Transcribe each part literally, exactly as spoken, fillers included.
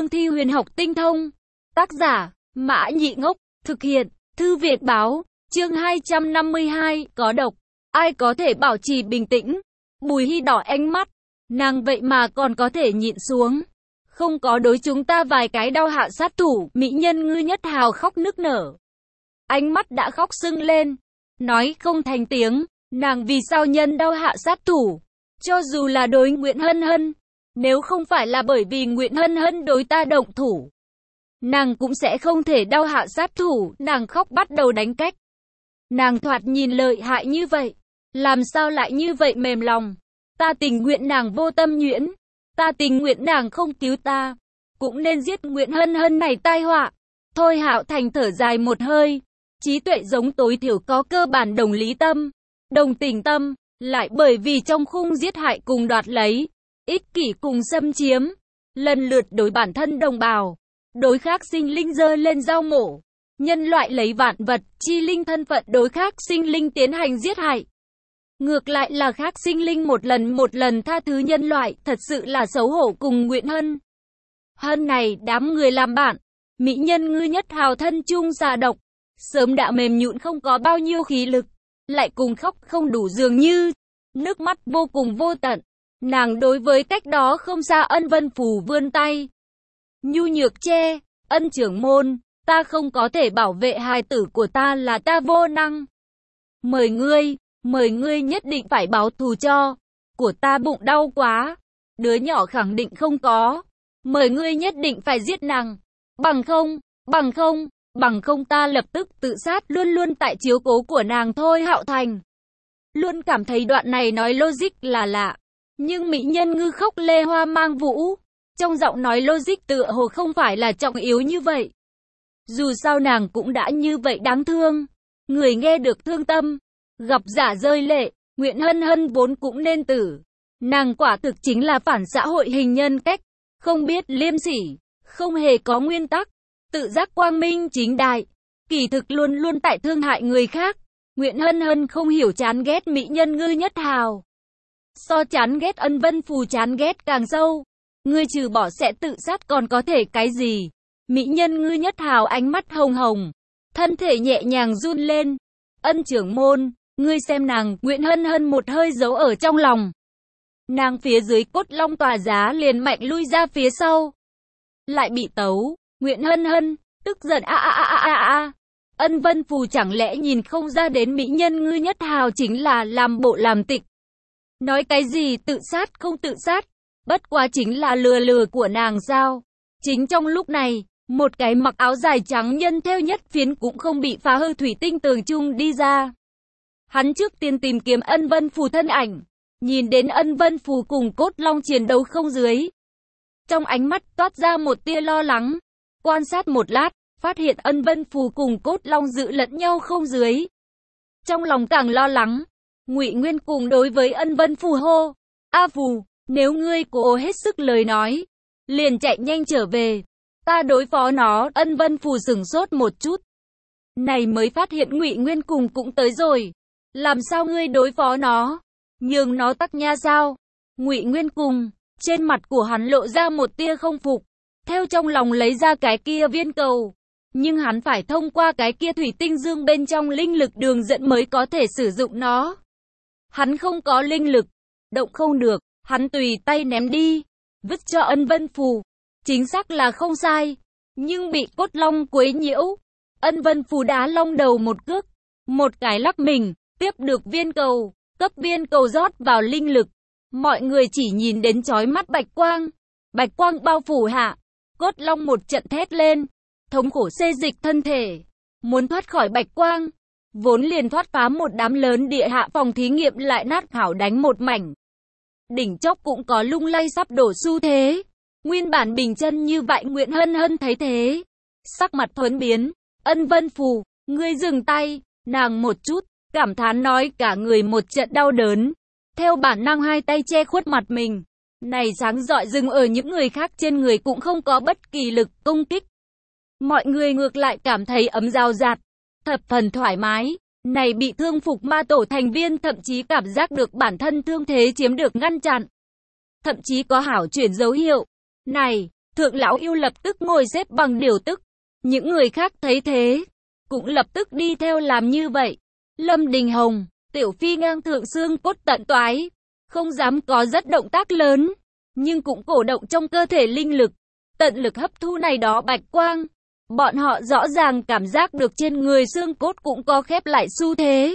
cương thi huyền học tinh thông. Tác giả, Mã Nhị Ngốc, thực hiện, Thư Việt Báo, chương hai trăm năm mươi hai, có độc. Ai có thể bảo trì bình tĩnh? Bùi Hy đỏ ánh mắt, nàng vậy mà còn có thể nhịn xuống. Không có đối chúng ta vài cái đau hạ sát thủ, mỹ nhân Ngư Nhất Hào khóc nức nở. Ánh mắt đã khóc sưng lên, nói không thành tiếng, nàng vì sao nhân đau hạ sát thủ, cho dù là đối Nguyễn Hân Hân, nếu không phải là bởi vì Nguyễn Hân Hân đối ta động thủ, nàng cũng sẽ không thể đau hạ sát thủ, nàng khóc bắt đầu đánh cách. Nàng thoạt nhìn lợi hại như vậy, làm sao lại như vậy mềm lòng, ta tình nguyện nàng vô tâm nhuyễn, ta tình nguyện nàng không cứu ta, cũng nên giết Nguyễn Hân Hân này tai họa. Thôi Hạo Thành thở dài một hơi, trí tuệ giống tối thiểu có cơ bản đồng lý tâm, đồng tình tâm, lại bởi vì trong khung giết hại cùng đoạt lấy, ích kỷ cùng xâm chiếm, lần lượt đối bản thân đồng bào, đối khác sinh linh giơ lên dao mổ, nhân loại lấy vạn vật, chi linh thân phận đối khác sinh linh tiến hành giết hại. Ngược lại là khác sinh linh một lần một lần tha thứ nhân loại, thật sự là xấu hổ cùng Nguyễn Hân Hân này đám người làm bạn, mỹ nhân Ngư Nhất Hào thân chung xà độc, sớm đã mềm nhũn không có bao nhiêu khí lực, lại cùng khóc không đủ dường như, nước mắt vô cùng vô tận. Nàng đối với cách đó không xa Ân Vân Phù vươn tay, nhu nhược che, Ân trưởng môn, ta không có thể bảo vệ hài tử của ta là ta vô năng. Mời ngươi, mời ngươi nhất định phải báo thù cho, của ta bụng đau quá, đứa nhỏ khẳng định không có, mời ngươi nhất định phải giết nàng, bằng không, bằng không, bằng không ta lập tức tự sát. Luôn luôn tại chiếu cố của nàng Thôi Hạo Thành luôn cảm thấy đoạn này nói logic là lạ, nhưng mỹ nhân ngư khóc lê hoa mang vũ, trong giọng nói logic tựa hồ không phải là trọng yếu như vậy. Dù sao nàng cũng đã như vậy đáng thương, người nghe được thương tâm, gặp giả rơi lệ. Nguyễn Hân Hân vốn cũng nên tử, nàng quả thực chính là phản xã hội hình nhân cách, không biết liêm sỉ, không hề có nguyên tắc, tự giác quang minh chính đại, kỳ thực luôn luôn tại thương hại người khác. Nguyễn Hân Hân không hiểu chán ghét mỹ nhân Ngư Nhất Hào, so chán ghét Ân Vân Phù chán ghét càng sâu. Ngươi trừ bỏ sẽ tự sát còn có thể cái gì? Mỹ nhân Ngư Nhất Hào ánh mắt hồng hồng, thân thể nhẹ nhàng run lên. Ân trưởng môn, ngươi xem nàng. Nguyễn Hân Hân một hơi giấu ở trong lòng, nàng phía dưới cốt long tỏa giá liền mạnh lui ra phía sau, lại bị tấu. Nguyễn Hân Hân tức giận a a a a a. Ân Vân Phù chẳng lẽ nhìn không ra đến mỹ nhân Ngư Nhất Hào chính là làm bộ làm tịch, nói cái gì tự sát không tự sát, bất quá chính là lừa lừa của nàng sao? Chính trong lúc này, một cái mặc áo dài trắng nhân theo nhất phiến cũng không bị phá hư thủy tinh tường trung đi ra. Hắn trước tiên tìm kiếm Ân Vân Phù thân ảnh, nhìn đến Ân Vân Phù cùng cốt long chiến đấu không dưới, trong ánh mắt toát ra một tia lo lắng. Quan sát một lát, phát hiện Ân Vân Phù cùng cốt long giữ lẫn nhau không dưới, trong lòng càng lo lắng. Ngụy Nguyên cùng đối với Ân Vân Phù hô, A Phù, nếu ngươi cố hết sức lời nói, liền chạy nhanh trở về, ta đối phó nó. Ân Vân Phù sửng sốt một chút, này mới phát hiện Ngụy Nguyên cùng cũng tới rồi. Làm sao ngươi đối phó nó? Nhường nó tắc nha sao? Ngụy Nguyên cùng, trên mặt của hắn lộ ra một tia không phục, theo trong lòng lấy ra cái kia viên cầu, nhưng hắn phải thông qua cái kia thủy tinh dương bên trong linh lực đường dẫn mới có thể sử dụng nó. Hắn không có linh lực, động không được, hắn tùy tay ném đi, vứt cho Ân Vân Phù. Chính xác là không sai, nhưng bị cốt long quấy nhiễu. Ân Vân Phù đá long đầu một cước, một cái lắc mình, tiếp được viên cầu, cấp viên cầu rót vào linh lực. Mọi người chỉ nhìn đến chói mắt bạch quang, bạch quang bao phủ hạ, cốt long một trận thét lên, thống khổ xê dịch thân thể, muốn thoát khỏi bạch quang, vốn liền thoát phá một đám lớn địa hạ phòng thí nghiệm lại nát hảo đánh một mảnh. Đỉnh chóp cũng có lung lay sắp đổ xu thế. Nguyên bản bình chân như vậy Nguyễn Hân Hân thấy thế, sắc mặt thuấn biến. Ân Vân Phù, ngươi dừng tay. Nàng một chút, cảm thán nói, cả người một trận đau đớn. Theo bản năng hai tay che khuất mặt mình. Này sáng rọi dừng ở những người khác trên người cũng không có bất kỳ lực công kích. Mọi người ngược lại cảm thấy ấm dao dạt, thập phần thoải mái. Này bị thương phục ma tổ thành viên thậm chí cảm giác được bản thân thương thế chiếm được ngăn chặn, thậm chí có hảo chuyển dấu hiệu. Này, Thượng lão yêu lập tức ngồi xếp bằng điều tức. Những người khác thấy thế, cũng lập tức đi theo làm như vậy. Lâm Đình Hồng, Tiểu Phi ngang thượng xương cốt tận toái, không dám có rất động tác lớn, nhưng cũng cổ động trong cơ thể linh lực, tận lực hấp thu này đó bạch quang. Bọn họ rõ ràng cảm giác được trên người xương cốt cũng có khép lại xu thế.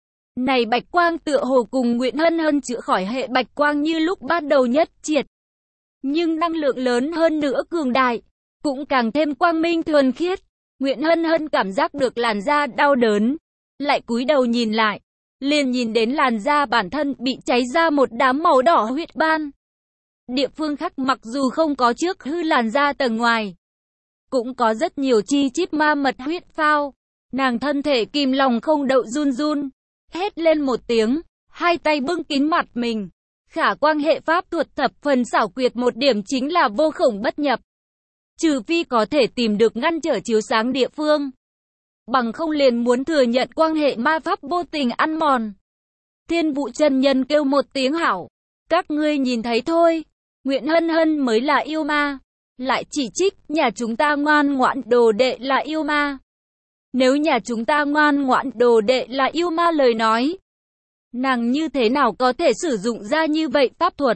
Này bạch quang tựa hồ cùng Nguyễn Hân Hân chữa khỏi hệ bạch quang như lúc ban đầu nhất triệt. Nhưng năng lượng lớn hơn nữa cường đại, cũng càng thêm quang minh thuần khiết. Nguyễn Hân Hân cảm giác được làn da đau đớn, lại cúi đầu nhìn lại, liền nhìn đến làn da bản thân bị cháy ra một đám màu đỏ huyết ban. Địa phương khác mặc dù không có trước hư làn da tầng ngoài, cũng có rất nhiều chi chít ma mật huyết phao. Nàng thân thể kìm lòng không đậu run run, hét lên một tiếng, hai tay bưng kín mặt mình. Khả quang hệ pháp thuật thập phần xảo quyệt một điểm chính là vô khổng bất nhập. Trừ phi có thể tìm được ngăn trở chiếu sáng địa phương, bằng không liền muốn thừa nhận quang hệ ma pháp vô tình ăn mòn. Thiên Vũ chân nhân kêu một tiếng hảo, các ngươi nhìn thấy thôi, Nguyễn Hân Hân mới là yêu ma, lại chỉ trích nhà chúng ta ngoan ngoãn đồ đệ là yêu ma. Nếu nhà chúng ta ngoan ngoãn đồ đệ là yêu ma lời nói, nàng như thế nào có thể sử dụng ra như vậy pháp thuật?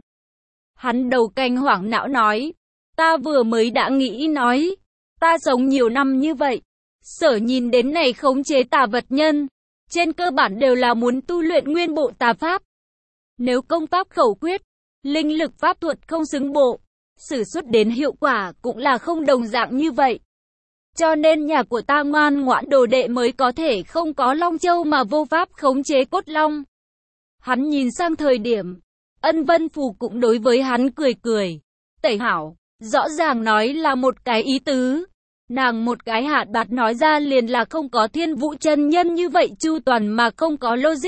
Hắn đầu canh hoảng não nói, ta vừa mới đã nghĩ nói, ta sống nhiều năm như vậy, sở nhìn đến này khống chế tà vật nhân, trên cơ bản đều là muốn tu luyện nguyên bộ tà pháp. Nếu công pháp khẩu quyết, linh lực pháp thuật không xứng bộ, sử xuất đến hiệu quả cũng là không đồng dạng như vậy. Cho nên nhà của ta ngoan ngoãn đồ đệ mới có thể không có Long Châu mà vô pháp khống chế cốt long. Hắn nhìn sang thời điểm, Ân Vân Phù cũng đối với hắn cười cười. Tẩy hảo, rõ ràng nói là một cái ý tứ. Nàng một cái hạt bạt nói ra liền là không có Thiên Vũ chân nhân như vậy chu toàn mà không có logic.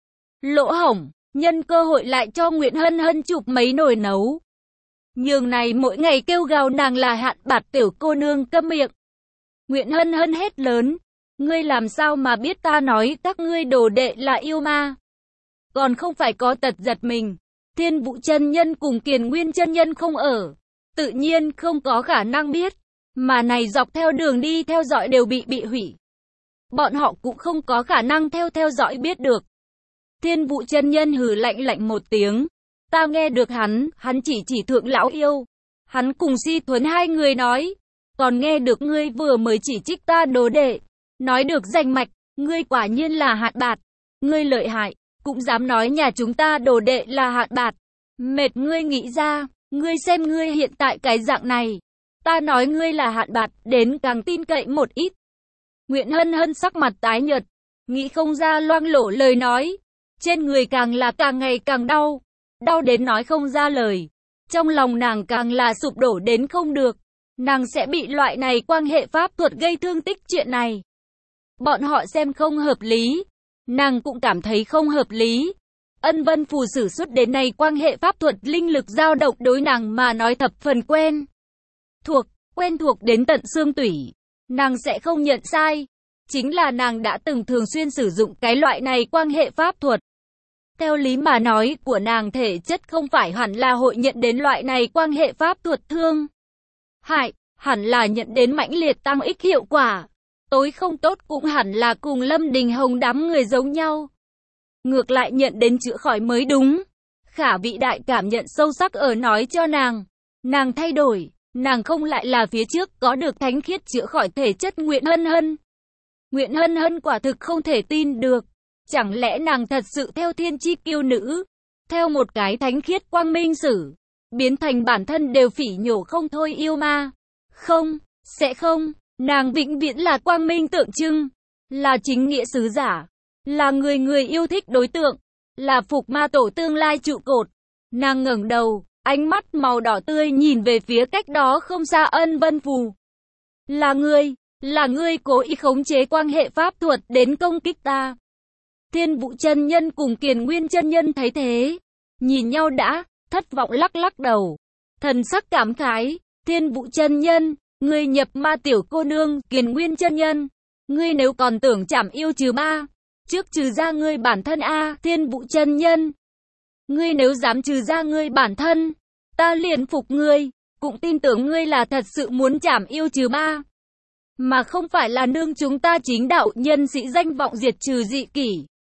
Lỗ hổng, nhân cơ hội lại cho Nguyễn Hân Hân chụp mấy nồi nấu. Nhường này mỗi ngày kêu gào nàng là hạn bạt tiểu cô nương câm miệng. Nguyễn Hân Hân hét lớn, ngươi làm sao mà biết ta nói các ngươi đồ đệ là yêu ma? Còn không phải có tật giật mình. Thiên Vũ chân nhân cùng Kiền Nguyên chân nhân không ở, tự nhiên không có khả năng biết, mà này dọc theo đường đi theo dõi đều bị bị hủy. Bọn họ cũng không có khả năng theo theo dõi biết được. Thiên Vũ chân nhân hừ lạnh lạnh một tiếng, ta nghe được hắn, hắn chỉ chỉ thượng lão yêu. Hắn cùng Si Thuấn hai người nói, còn nghe được ngươi vừa mới chỉ trích ta đồ đệ, nói được danh mạch, ngươi quả nhiên là hạn bạt, ngươi lợi hại, cũng dám nói nhà chúng ta đồ đệ là hạn bạt. Mệt ngươi nghĩ ra, ngươi xem ngươi hiện tại cái dạng này, ta nói ngươi là hạn bạt, đến càng tin cậy một ít. Nguyễn Hân Hân sắc mặt tái nhợt, nghĩ không ra loang lổ lời nói, trên người càng là càng ngày càng đau, đau đến nói không ra lời, trong lòng nàng càng là sụp đổ đến không được, nàng sẽ bị loại này quan hệ pháp thuật gây thương tích chuyện này. Bọn họ xem không hợp lý, nàng cũng cảm thấy không hợp lý. Ân Vân Phù sử xuất đến nay quan hệ pháp thuật linh lực dao động đối nàng mà nói thập phần quen. Thuộc, quen thuộc đến tận xương tủy, nàng sẽ không nhận sai. Chính là nàng đã từng thường xuyên sử dụng cái loại này quan hệ pháp thuật. Theo lý mà nói của nàng thể chất không phải hẳn là hội nhận đến loại này quan hệ pháp thuật thương hại, hẳn là nhận đến mãnh liệt tăng ích hiệu quả. Tối không tốt cũng hẳn là cùng Lâm Đình Hồng đám người giống nhau. Ngược lại nhận đến chữa khỏi mới đúng. Khả vị đại cảm nhận sâu sắc ở nói cho nàng. Nàng thay đổi, nàng không lại là phía trước có được thánh khiết chữa khỏi thể chất Nguyễn Hân Hân. Nguyễn Hân Hân quả thực không thể tin được. Chẳng lẽ nàng thật sự theo thiên chi kiêu nữ, theo một cái thánh khiết quang minh sử, biến thành bản thân đều phỉ nhổ không thôi yêu ma? Không, sẽ không. Nàng vĩnh viễn là quang minh tượng trưng, là chính nghĩa sứ giả, là người người yêu thích đối tượng, là phục ma tổ tương lai trụ cột. Nàng ngẩng đầu, ánh mắt màu đỏ tươi nhìn về phía cách đó không xa Ân Vân Phù. Là ngươi, là ngươi cố ý khống chế quan hệ pháp thuật đến công kích ta. Thiên Vũ chân nhân cùng Kiền Nguyên chân nhân thấy thế, nhìn nhau đã, thất vọng lắc lắc đầu, thần sắc cảm khái. Thiên Vũ chân nhân, ngươi nhập ma tiểu cô nương. Kiền Nguyên chân nhân, ngươi nếu còn tưởng chảm yêu trừ ma, trước trừ ra ngươi bản thân a. Thiên Vũ chân nhân, ngươi nếu dám trừ ra ngươi bản thân, ta liền phục ngươi, cũng tin tưởng ngươi là thật sự muốn trảm yêu trừ ma, mà không phải là nương chúng ta chính đạo nhân sĩ danh vọng diệt trừ dị kỷ.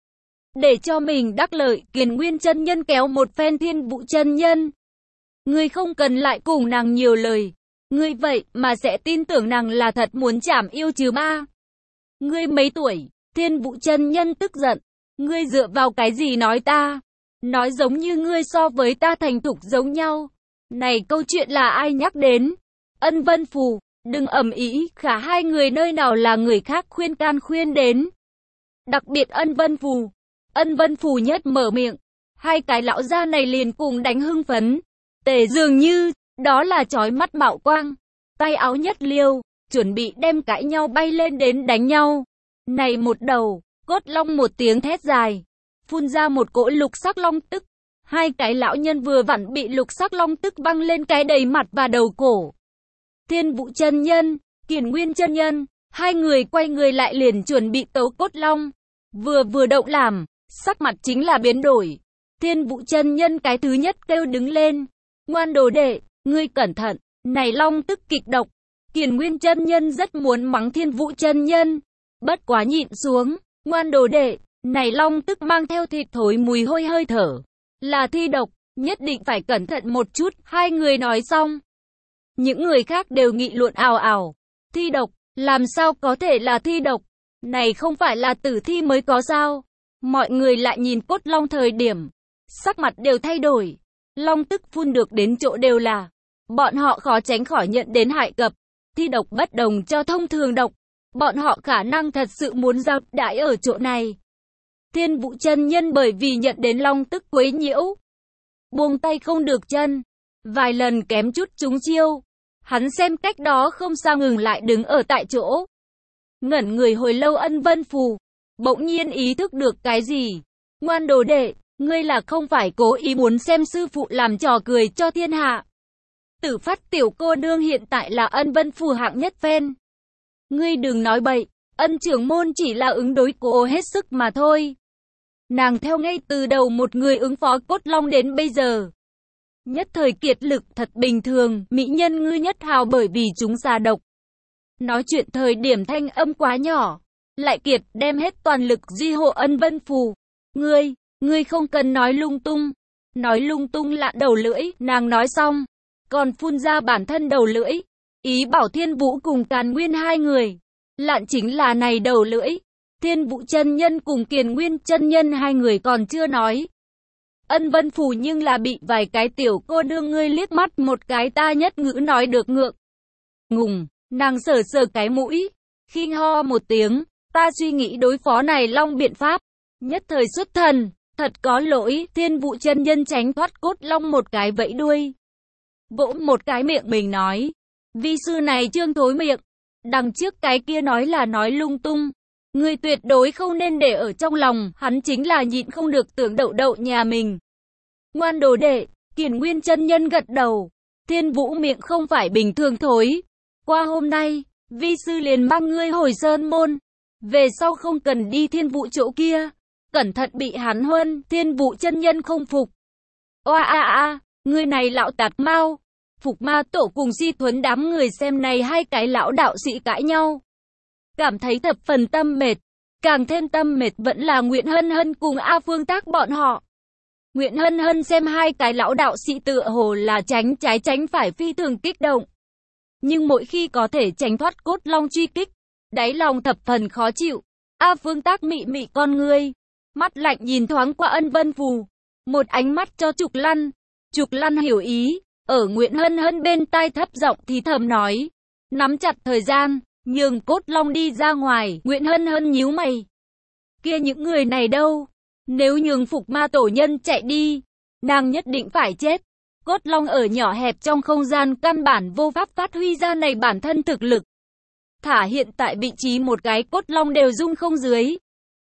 Để cho mình đắc lợi, Kiền Nguyên chân nhân kéo một phen Thiên Vũ chân nhân. Ngươi không cần lại cùng nàng nhiều lời. Ngươi vậy mà sẽ tin tưởng nàng là thật muốn trảm yêu trừ ma. Ngươi mấy tuổi? Thiên Vũ chân nhân tức giận. Ngươi dựa vào cái gì nói ta? Nói giống như ngươi so với ta thành thục giống nhau. Này câu chuyện là ai nhắc đến? Ân Vân Phù, đừng ầm ĩ, khả hai người nơi nào là người khác khuyên can khuyên đến. Đặc biệt Ân Vân Phù. Ân Vân Phù nhất mở miệng. Hai cái lão gia này liền cùng đánh hưng phấn. Tề dường như, đó là chói mắt mạo quang. Tay áo nhất liêu, chuẩn bị đem cãi nhau bay lên đến đánh nhau. Này một đầu, cốt long một tiếng thét dài. Phun ra một cỗ lục sắc long tức. Hai cái lão nhân vừa vặn bị lục sắc long tức văng lên cái đầy mặt và đầu cổ. Thiên Vũ chân nhân, Kiền Nguyên chân nhân, hai người quay người lại liền chuẩn bị tấu cốt long. Vừa vừa động làm, sắc mặt chính là biến đổi. Thiên Vũ chân nhân cái thứ nhất kêu đứng lên. Ngoan đồ đệ, ngươi cẩn thận, này long tức kịch độc. Kiền Nguyên chân nhân rất muốn mắng Thiên Vũ chân nhân. Bất quá nhịn xuống, ngoan đồ đệ, này long tức mang theo thịt thối mùi hôi hơi thở. Là thi độc, nhất định phải cẩn thận một chút, hai người nói xong. Những người khác đều nghị luận ào ào. Thi độc, làm sao có thể là thi độc? Này không phải là tử thi mới có sao? Mọi người lại nhìn cốt long thời điểm. Sắc mặt đều thay đổi. Long tức phun được đến chỗ đều là. Bọn họ khó tránh khỏi nhận đến hại cập. Thi độc bất đồng cho thông thường độc. Bọn họ khả năng thật sự muốn giao đãi ở chỗ này. Thiên Vũ chân nhân bởi vì nhận đến long tức quấy nhiễu. Buông tay không được chân. Vài lần kém chút trúng chiêu. Hắn xem cách đó không sao ngừng lại đứng ở tại chỗ. Ngẩn người hồi lâu Ân Vân Phù. Bỗng nhiên ý thức được cái gì. Ngoan đồ đệ, ngươi là không phải cố ý muốn xem sư phụ làm trò cười cho thiên hạ. Tử Phát tiểu cô nương hiện tại là Ân Vân Phù hạng nhất phen. Ngươi đừng nói bậy, Ân trưởng môn chỉ là ứng đối cố hết sức mà thôi. Nàng theo ngay từ đầu một người ứng phó cốt long đến bây giờ. Nhất thời kiệt lực thật bình thường, mỹ nhân ngư nhất hào bởi vì chúng ra độc. Nói chuyện thời điểm thanh âm quá nhỏ, lại kiệt đem hết toàn lực duy hộ Ân Vân Phù. Ngươi, ngươi không cần nói lung tung. Nói lung tung lạ đầu lưỡi, nàng nói xong. Còn phun ra bản thân đầu lưỡi. Ý bảo Thiên Vũ cùng Càn Nguyên hai người. Lạn chính là này đầu lưỡi. Thiên Vũ chân nhân cùng Kiền Nguyên chân nhân hai người còn chưa nói. Ân Vân Phù nhưng là bị vài cái tiểu cô nương ngươi liếc mắt một cái ta nhất ngữ nói được ngượng. Ngùng, nàng sờ sờ cái mũi. Khinh ho một tiếng, ta suy nghĩ đối phó này long biện pháp. Nhất thời xuất thần, thật có lỗi, Thiên Vũ chân nhân tránh thoát cốt long một cái vẫy đuôi. Vỗ một cái miệng mình nói. Vi sư này trương thối miệng. Đằng trước cái kia nói là nói lung tung. Ngươi tuyệt đối không nên để ở trong lòng, hắn chính là nhịn không được tưởng đậu đậu nhà mình. Ngoan đồ đệ, Kiền Nguyên chân nhân gật đầu. Thiên Vũ miệng không phải bình thường thối. Qua hôm nay, vi sư liền mang ngươi hồi sơn môn. Về sau không cần đi Thiên Vũ chỗ kia. Cẩn thận bị hắn huân, Thiên Vũ chân nhân không phục. Oa a a, ngươi này lão tạt mau. Phục Ma tổ cùng Di Thuấn đám người xem này hai cái lão đạo sĩ cãi nhau. Cảm thấy thập phần tâm mệt. Càng thêm tâm mệt vẫn là Nguyễn Hân Hân cùng A Phương Tác bọn họ. Nguyễn Hân Hân xem hai cái lão đạo sĩ tựa hồ là tránh trái tránh phải phi thường kích động. Nhưng mỗi khi có thể tránh thoát cốt long truy kích, đáy lòng thập phần khó chịu. A Phương Tác mị mị con ngươi, mắt lạnh nhìn thoáng qua Ân Vân Phù. Một ánh mắt cho Trục Lăn. Trục Lăn hiểu ý, ở Nguyễn Hân Hân bên tai thấp giọng thì thầm nói. Nắm chặt thời gian. Nhường cốt long đi ra ngoài, Nguyễn Hân Hân nhíu mày. Kia những người này đâu? Nếu nhường Phục Ma tổ nhân chạy đi, nàng nhất định phải chết. Cốt long ở nhỏ hẹp trong không gian căn bản vô pháp phát huy ra này bản thân thực lực. Thả hiện tại vị trí một cái cốt long đều dung không dưới.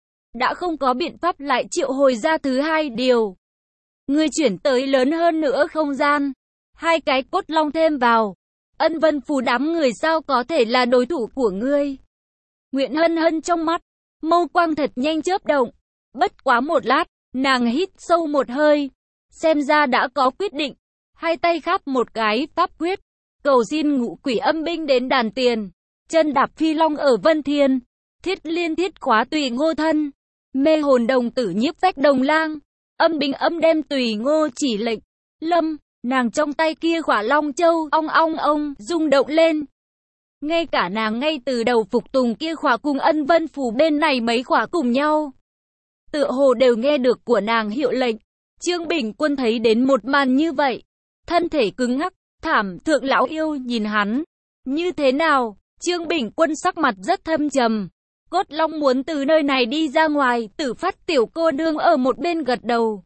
Đã không có biện pháp lại triệu hồi ra thứ hai điều. Người chuyển tới lớn hơn nữa không gian. Hai cái cốt long thêm vào. Ân Vân Phù đám người sao có thể là đối thủ của ngươi? Nguyễn Hân Hân trong mắt, mâu quang thật nhanh chớp động. Bất quá một lát, nàng hít sâu một hơi. Xem ra đã có quyết định. Hai tay khắp một cái pháp quyết. cầu xin ngũ quỷ âm binh đến đàn tiền, chân đạp phi long ở Vân Thiên, thiết liên thiết khóa tùy ngô thân, mê hồn đồng tử nhiếp phách đồng lang, âm binh âm đem tùy ngô chỉ lệnh, lâm, nàng trong tay kia khỏa long châu, ong ong ong, rung động lên. Ngay cả nàng ngay từ đầu phục tùng kia khỏa cùng ân vân phù bên này mấy khỏa cùng nhau. Tựa hồ đều nghe được của nàng hiệu lệnh. Trương Bình Quân thấy đến một màn như vậy, thân thể cứng ngắc, thảm, Thượng lão yêu nhìn hắn. Như thế nào? Trương Bình Quân sắc mặt rất thâm trầm. Cốt long muốn từ nơi này đi ra ngoài, Tử Phát tiểu cô nương ở một bên gật đầu.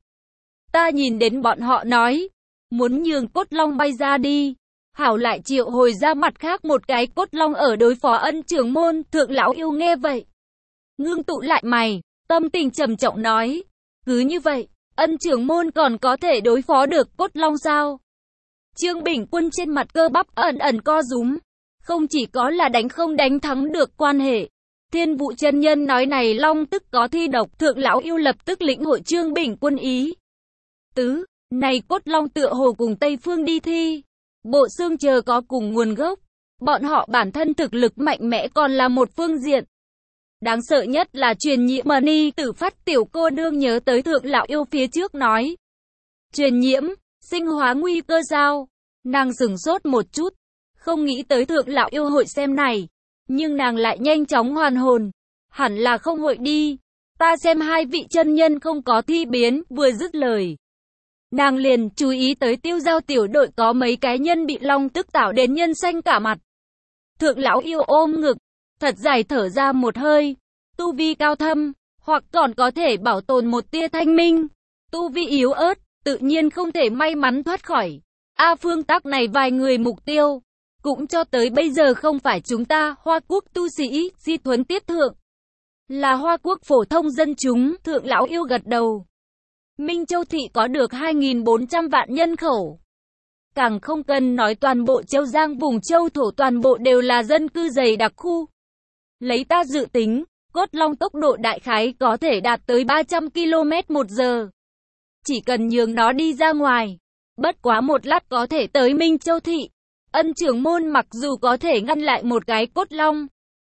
Ta nhìn đến bọn họ nói, muốn nhường cốt long bay ra đi. Hảo lại triệu hồi ra mặt khác một cái cốt long ở đối phó Ân trưởng môn. Thượng lão yêu nghe vậy, ngưng tụ lại mày, tâm tình trầm trọng nói, cứ như vậy, Ân trưởng môn còn có thể đối phó được cốt long sao? Trương Bình Quân trên mặt cơ bắp ẩn ẩn co rúm, không chỉ có là đánh không đánh thắng được quan hệ. Thiên Vũ chân nhân nói này long tức có thi độc, Thượng lão yêu lập tức lĩnh hội Trương Bình Quân ý tứ, này cốt long tựa hồ cùng Tây Phương đi thi, bộ xương chờ có cùng nguồn gốc, bọn họ bản thân thực lực mạnh mẽ còn là một phương diện. Đáng sợ nhất là truyền nhiễm mà ni. Tử Phát tiểu cô nương nhớ tới Thượng lão yêu phía trước nói, truyền nhiễm, sinh hóa nguy cơ sao? Nàng sửng sốt một chút, không nghĩ tới Thượng lão yêu hội xem này, nhưng nàng lại nhanh chóng hoàn hồn, hẳn là không hội đi. Ta xem hai vị chân nhân không có thi biến. Vừa dứt lời, nàng liền chú ý tới Tiêu Giao tiểu đội có mấy cái nhân bị long tức tạo đến nhân xanh cả mặt. Thượng lão yêu ôm ngực, thật dài thở ra một hơi. Tu vi cao thâm, hoặc còn có thể bảo tồn một tia thanh minh. Tu vi yếu ớt, tự nhiên không thể may mắn thoát khỏi. A phương tắc này vài người mục tiêu, cũng cho tới bây giờ không phải chúng ta, Hoa Quốc tu sĩ, Di Thuấn tiếp thượng. Là Hoa Quốc phổ thông dân chúng. Thượng lão yêu gật đầu. Minh Châu thị có được hai nghìn bốn trăm vạn nhân khẩu. Càng không cần nói toàn bộ Châu Giang vùng châu thổ toàn bộ đều là dân cư dày đặc khu. Lấy ta dự tính, cốt long tốc độ đại khái có thể đạt tới ba trăm ki lô mét một giờ. Chỉ cần nhường nó đi ra ngoài, bất quá một lát có thể tới Minh Châu thị. Ân trưởng môn mặc dù có thể ngăn lại một cái cốt long,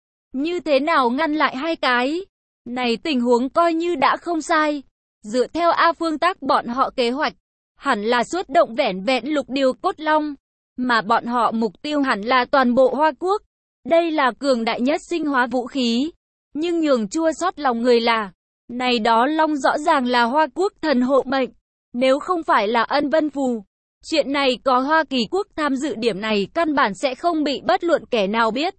như thế nào ngăn lại hai cái? Này tình huống coi như đã không sai. Dựa theo A phương tác bọn họ kế hoạch, hẳn là xuất động vẻn vẹn lục điều cốt long, mà bọn họ mục tiêu hẳn là toàn bộ Hoa Quốc. Đây là cường đại nhất sinh hóa vũ khí. Nhưng nhường chua xót lòng người là, này đó long rõ ràng là Hoa Quốc thần hộ mệnh. Nếu không phải là Ân Vân Phù, chuyện này có Hoa Kỳ quốc tham dự, điểm này căn bản sẽ không bị bất luận kẻ nào biết.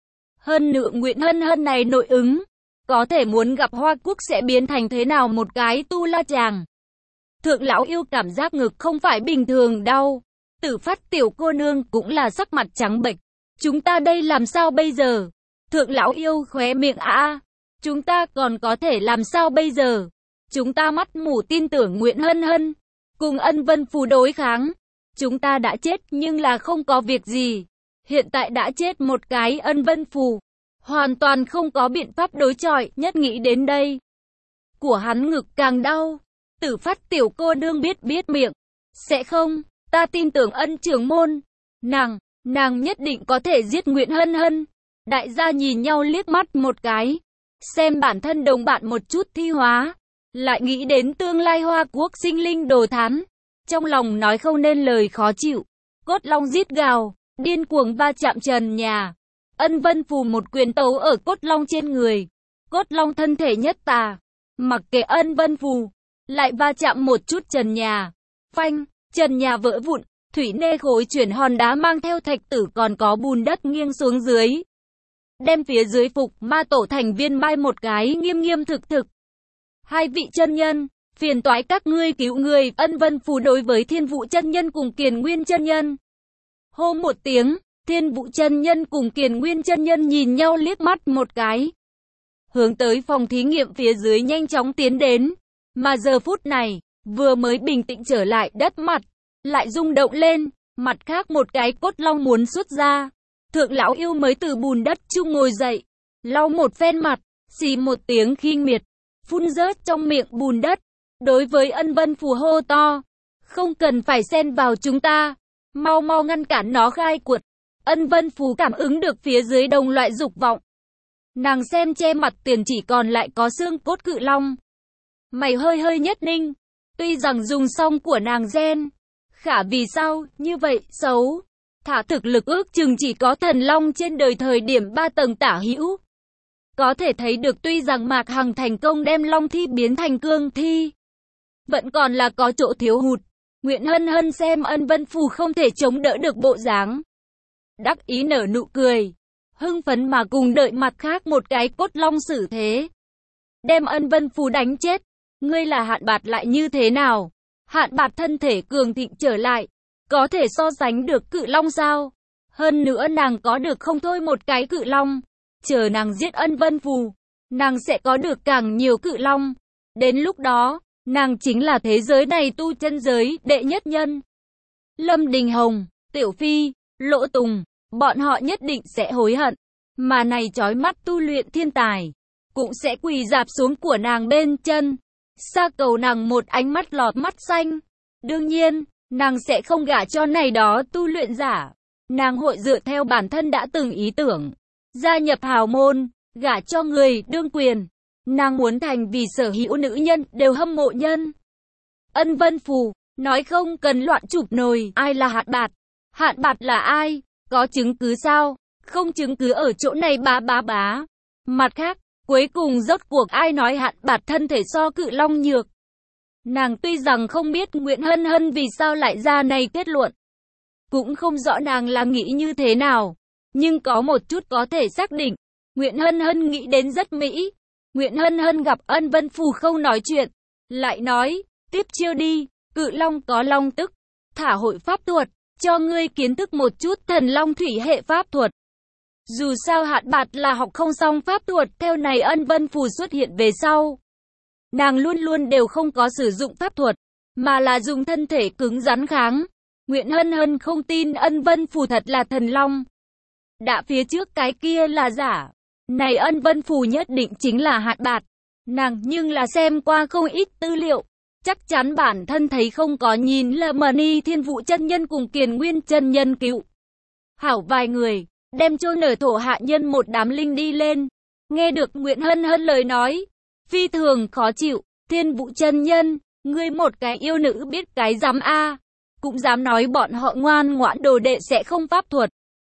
Hơn nữa Nguyễn Hân Hân này nội ứng, có thể muốn gặp Hoa Quốc sẽ biến thành thế nào một cái tu la chàng. Thượng lão yêu cảm giác ngực không phải bình thường đau. Tử Phát tiểu cô nương cũng là sắc mặt trắng bệch. Chúng ta đây làm sao bây giờ? Thượng lão yêu khóe miệng a à, chúng ta còn có thể làm sao bây giờ? Chúng ta mắt mù tin tưởng Nguyễn Hân Hân cùng Ân Vân Phù đối kháng. Chúng ta đã chết nhưng là không có việc gì. Hiện tại đã chết một cái Ân Vân Phù, hoàn toàn không có biện pháp đối chọi. Nhất nghĩ đến đây, của hắn ngực càng đau. Tử Phát tiểu cô nương biết biết miệng, sẽ không, ta tin tưởng Ân trưởng môn, nàng, nàng nhất định có thể giết Nguyễn Hân Hân. Đại gia nhìn nhau liếc mắt một cái, xem bản thân đồng bạn một chút thi hóa, lại nghĩ đến tương lai Hoa Quốc sinh linh đồ thán, trong lòng nói không nên lời khó chịu. Cốt long rít gào, điên cuồng va chạm trần nhà. Ân Vân Phù một quyền tấu ở cốt long trên người. Cốt long thân thể nhất tà, mặc kệ Ân Vân Phù, lại va chạm một chút trần nhà. Phanh, trần nhà vỡ vụn, thủy nê khối chuyển hòn đá mang theo thạch tử còn có bùn đất nghiêng xuống dưới, đem phía dưới phục ma tổ thành viên bay một cái nghiêm nghiêm thực thực. Hai vị chân nhân, phiền toái các ngươi cứu người. Ân Vân Phù đối với Thiên Vũ chân nhân cùng Kiền Nguyên chân nhân hô một tiếng. Thiên Vũ chân nhân cùng Kiền Nguyên chân nhân nhìn nhau liếc mắt một cái, hướng tới phòng thí nghiệm phía dưới nhanh chóng tiến đến. Mà giờ phút này, vừa mới bình tĩnh trở lại, đất mặt lại rung động lên. Mặt khác một cái cốt long muốn xuất ra. Thượng lão yêu mới từ bùn đất chung ngồi dậy, lau một phen mặt, xì một tiếng khinh miệt, phun rớt trong miệng bùn đất. Đối với Ân Vân Phù hô to, không cần phải xen vào chúng ta. mau mau ngăn cản nó khai cuộc. Ân Vân Phù cảm ứng được phía dưới đồng loại dục vọng. Nàng xem che mặt tiền chỉ còn lại có xương cốt cự long. Mày hơi hơi nhất ninh. Tuy rằng dùng xong của nàng gen. Khả vì sao, như vậy, xấu. Thả thực lực ước chừng chỉ có thần long trên đời thời điểm ba tầng tả hữu. Có thể thấy được tuy rằng Mạc Hằng thành công đem long thi biến thành cương thi. Vẫn còn là có chỗ thiếu hụt. Nguyễn Hân Hân xem Ân Vân Phù không thể chống đỡ được bộ dáng. Đắc ý nở nụ cười. Hưng phấn mà cùng đợi mặt khác một cái cốt long xử thế. Đem Ân Vân Phù đánh chết. Ngươi là Hạn Bạt lại như thế nào? Hạn Bạt thân thể cường thịnh trở lại. Có thể so sánh được cự long sao? Hơn nữa nàng có được không thôi một cái cự long. Chờ nàng giết Ân Vân Phù. Nàng sẽ có được càng nhiều cự long. Đến lúc đó, nàng chính là thế giới này tu chân giới đệ nhất nhân. Lâm Đình Hồng, Tiểu Phi, Lỗ Tùng, bọn họ nhất định sẽ hối hận. Mà này chói mắt tu luyện thiên tài, cũng sẽ quỳ dạp xuống của nàng bên chân. Xa cầu nàng một ánh mắt lọt mắt xanh. Đương nhiên, nàng sẽ không gả cho này đó tu luyện giả. Nàng hội dựa theo bản thân đã từng ý tưởng. Gia nhập hào môn, gả cho người đương quyền. Nàng muốn thành vì sở hữu nữ nhân đều hâm mộ nhân. Ân Vân Phù, nói không cần loạn chụp nồi, ai là Hạn Bạt? Hạn Bạt là ai? Có chứng cứ sao? Không chứng cứ ở chỗ này bá bá bá. Mặt khác, cuối cùng rốt cuộc ai nói Hạn Bạt thân thể so cự long nhược? Nàng tuy rằng không biết Nguyễn Hân Hân vì sao lại ra này kết luận. Cũng không rõ nàng là nghĩ như thế nào. Nhưng có một chút có thể xác định. Nguyễn Hân Hân nghĩ đến rất mỹ. Nguyễn Hân Hân gặp Ân Vân Phù không nói chuyện. Lại nói, tiếp chiêu đi, cự long có long tức. Thả hội pháp thuật, cho ngươi kiến thức một chút thần long thủy hệ pháp thuật. Dù sao Hạn Bạt là học không xong pháp thuật, theo này Ân Vân Phù xuất hiện về sau. Nàng luôn luôn đều không có sử dụng pháp thuật, mà là dùng thân thể cứng rắn kháng. Nguyễn Hân Hân không tin Ân Vân Phù thật là thần long. Đã phía trước cái kia là giả. Này Ân Vân Phù nhất định chính là Hạn Bạt. Nàng nhưng là xem qua không ít tư liệu. Chắc chắn bản thân thấy không có nhìn là Mani Thiên Vũ chân nhân cùng Kiền Nguyên chân nhân cứu. Hảo vài người, đem chôn ở thổ hạ nhân một đám linh đi lên. Nghe được Nguyễn Hân Hân lời nói. Phi thường khó chịu, Thiên Vũ chân nhân, ngươi một cái yêu nữ biết cái dám a, cũng dám nói bọn họ ngoan ngoãn đồ đệ sẽ không pháp thuật.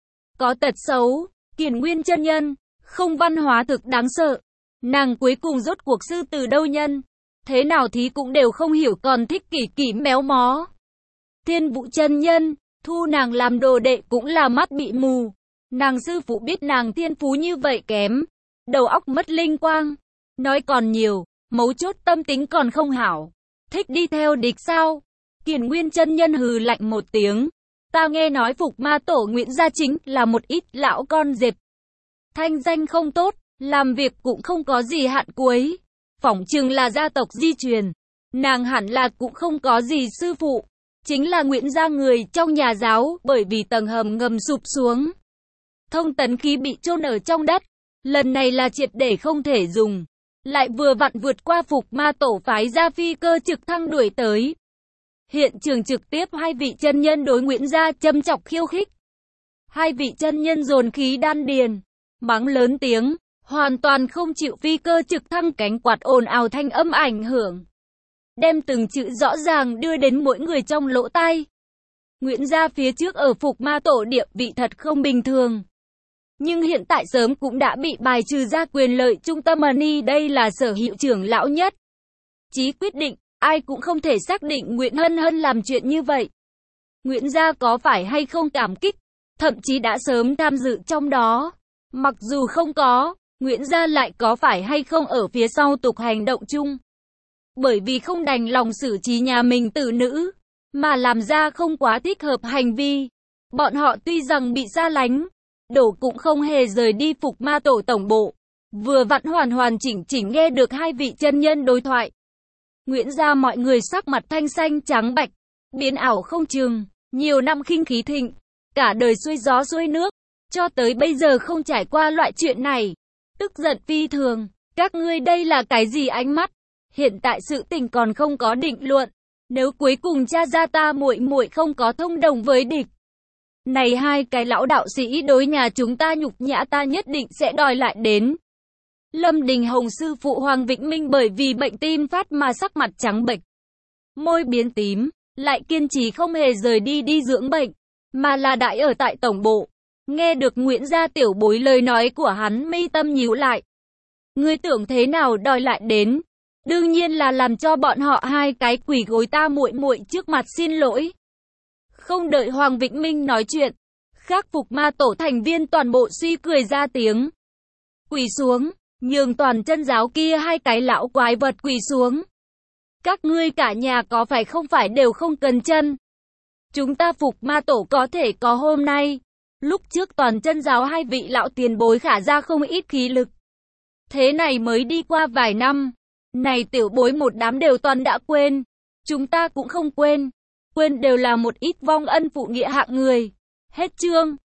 Có tật xấu, Kiền Nguyên chân nhân, không văn hóa thực đáng sợ. Nàng cuối cùng rốt cuộc sư từ đâu nhân, thế nào thì cũng đều không hiểu còn thích kỳ kỳ méo mó. Thiên Vũ chân nhân, thu nàng làm đồ đệ cũng là mắt bị mù. Nàng sư phụ biết nàng thiên phú như vậy kém, đầu óc mất linh quang. Nói còn nhiều, mấu chốt tâm tính còn không hảo. Thích đi theo địch sao? Kiền Nguyên chân nhân hừ lạnh một tiếng. Ta nghe nói Phục Ma Tổ Nguyễn gia chính là một ít lão con dẹp. Thanh danh không tốt, làm việc cũng không có gì hạn cuối. Phỏng chừng là gia tộc di truyền. Nàng hẳn là cũng không có gì sư phụ. Chính là Nguyễn gia người trong nhà giáo, bởi vì tầng hầm ngầm sụp xuống. Thông tấn khí bị chôn ở trong đất. Lần này là triệt để không thể dùng. Lại vừa vặn vượt qua Phục Ma Tổ phái ra phi cơ trực thăng đuổi tới. Hiện trường trực tiếp hai vị chân nhân đối Nguyễn gia châm chọc khiêu khích. Hai vị chân nhân dồn khí đan điền, mắng lớn tiếng, hoàn toàn không chịu phi cơ trực thăng cánh quạt ồn ào thanh âm ảnh hưởng. Đem từng chữ rõ ràng đưa đến mỗi người trong lỗ tai. Nguyễn gia phía trước ở Phục Ma Tổ địa vị thật không bình thường. Nhưng hiện tại sớm cũng đã bị bài trừ ra quyền lợi trung tâm Mani, đây là sở hữu trưởng lão nhất. Chí quyết định, ai cũng không thể xác định Nguyễn Hân Hân làm chuyện như vậy. Nguyễn gia có phải hay không cảm kích, thậm chí đã sớm tham dự trong đó. Mặc dù không có, Nguyễn gia lại có phải hay không ở phía sau tục hành động chung. Bởi vì không đành lòng xử trí nhà mình tử nữ, mà làm ra không quá thích hợp hành vi. Bọn họ tuy rằng bị xa lánh, đổ cũng không hề rời đi Phục Ma Tổ tổng bộ. Vừa vặn hoàn hoàn chỉnh chỉnh nghe được hai vị chân nhân đối thoại. Nguyễn gia mọi người sắc mặt thanh xanh trắng bạch, biến ảo không chừng, nhiều năm khinh khí thịnh, cả đời xuôi gió xuôi nước, cho tới bây giờ không trải qua loại chuyện này. Tức giận phi thường, các ngươi đây là cái gì ánh mắt? Hiện tại sự tình còn không có định luận, nếu cuối cùng cha ra ta muội muội không có thông đồng với địch, Này hai cái lão đạo sĩ đối nhà chúng ta nhục nhã ta nhất định sẽ đòi lại đến. Lâm Đình Hồng sư phụ Hoàng Vĩnh Minh bởi vì bệnh tim phát mà sắc mặt trắng bệch, môi biến tím, lại kiên trì không hề rời đi đi dưỡng bệnh, mà là đãi ở tại tổng bộ. Nghe được Nguyễn gia tiểu bối lời nói của hắn, mi tâm nhíu lại. Ngươi tưởng thế nào đòi lại đến? Đương nhiên là làm cho bọn họ hai cái quỳ gối ta muội muội trước mặt xin lỗi. Không đợi Hoàng Vĩnh Minh nói chuyện, Khắc Phục Ma tổ thành viên toàn bộ suy cười ra tiếng. Quỳ xuống, nhường toàn chân giáo kia hai cái lão quái vật quỳ xuống. Các ngươi cả nhà có phải không phải đều không cần chân? Chúng ta Phục Ma tổ có thể có hôm nay. Lúc trước toàn chân giáo hai vị lão tiền bối khả ra không ít khí lực. Thế này mới đi qua vài năm. Này tiểu bối một đám đều toàn đã quên. Chúng ta cũng không quên. Quên đều là một ít vong ân phụ nghĩa hạng người. Hết chương.